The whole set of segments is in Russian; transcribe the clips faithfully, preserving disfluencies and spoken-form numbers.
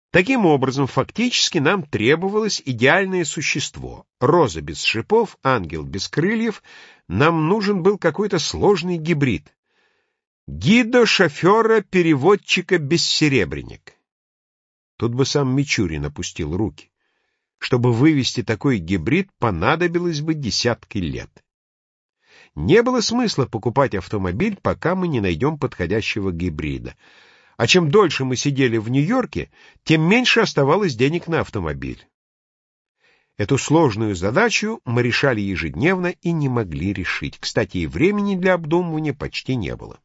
Таким образом, фактически нам требовалось идеальное существо. Роза без шипов, ангел без крыльев. Нам нужен был какой-то сложный гибрид. Гидо, шофера, переводчика, бессеребренник. Тут бы сам Мичурин опустил руки. Чтобы вывести такой гибрид, понадобилось бы десятки лет. Не было смысла покупать автомобиль, пока мы не найдем подходящего гибрида. А чем дольше мы сидели в Нью-Йорке, тем меньше оставалось денег на автомобиль. Эту сложную задачу мы решали ежедневно и не могли решить. Кстати, и времени для обдумывания почти не было.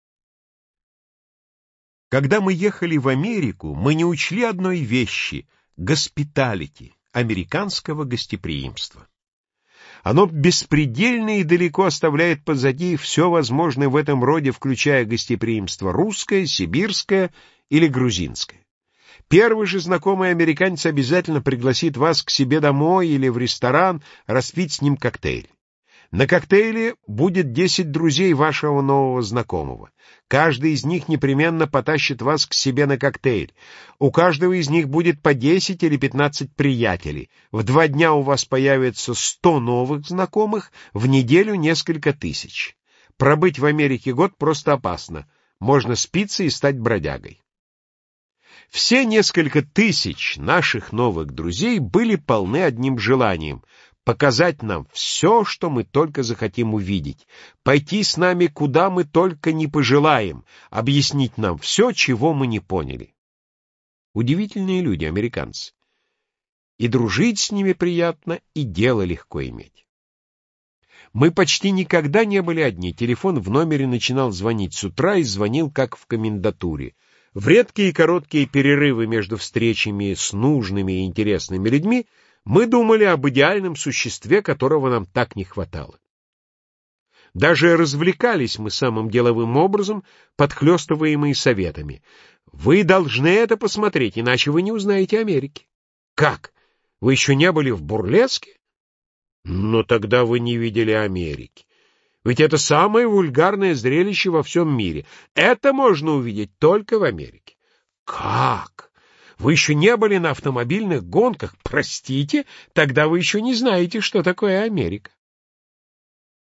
Когда мы ехали в Америку, мы не учли одной вещи — госпиталити, американского гостеприимства. Оно беспредельно и далеко оставляет позади все возможное в этом роде, включая гостеприимство русское, сибирское или грузинское. Первый же знакомый американец обязательно пригласит вас к себе домой или в ресторан распить с ним коктейль. На коктейле будет десять друзей вашего нового знакомого. Каждый из них непременно потащит вас к себе на коктейль. У каждого из них будет по десять или пятнадцать приятелей. В два дня у вас появится сто новых знакомых, в неделю несколько тысяч. Пробыть в Америке год просто опасно. Можно спиться и стать бродягой. Все несколько тысяч наших новых друзей были полны одним желанием — показать нам все, что мы только захотим увидеть, пойти с нами, куда мы только не пожелаем, объяснить нам все, чего мы не поняли. Удивительные люди, американцы. И дружить с ними приятно, и дело легко иметь. Мы почти никогда не были одни. Телефон в номере начинал звонить с утра и звонил, как в комендатуре. В редкие и короткие перерывы между встречами с нужными и интересными людьми мы думали об идеальном существе, которого нам так не хватало. Даже развлекались мы самым деловым образом, подхлёстываемые советами. Вы должны это посмотреть, иначе вы не узнаете Америки. Как? Вы еще не были в бурлеске? Но тогда вы не видели Америки. Ведь это самое вульгарное зрелище во всем мире. Это можно увидеть только в Америке. Как? Вы еще не были на автомобильных гонках? Простите, тогда вы еще не знаете, что такое Америка.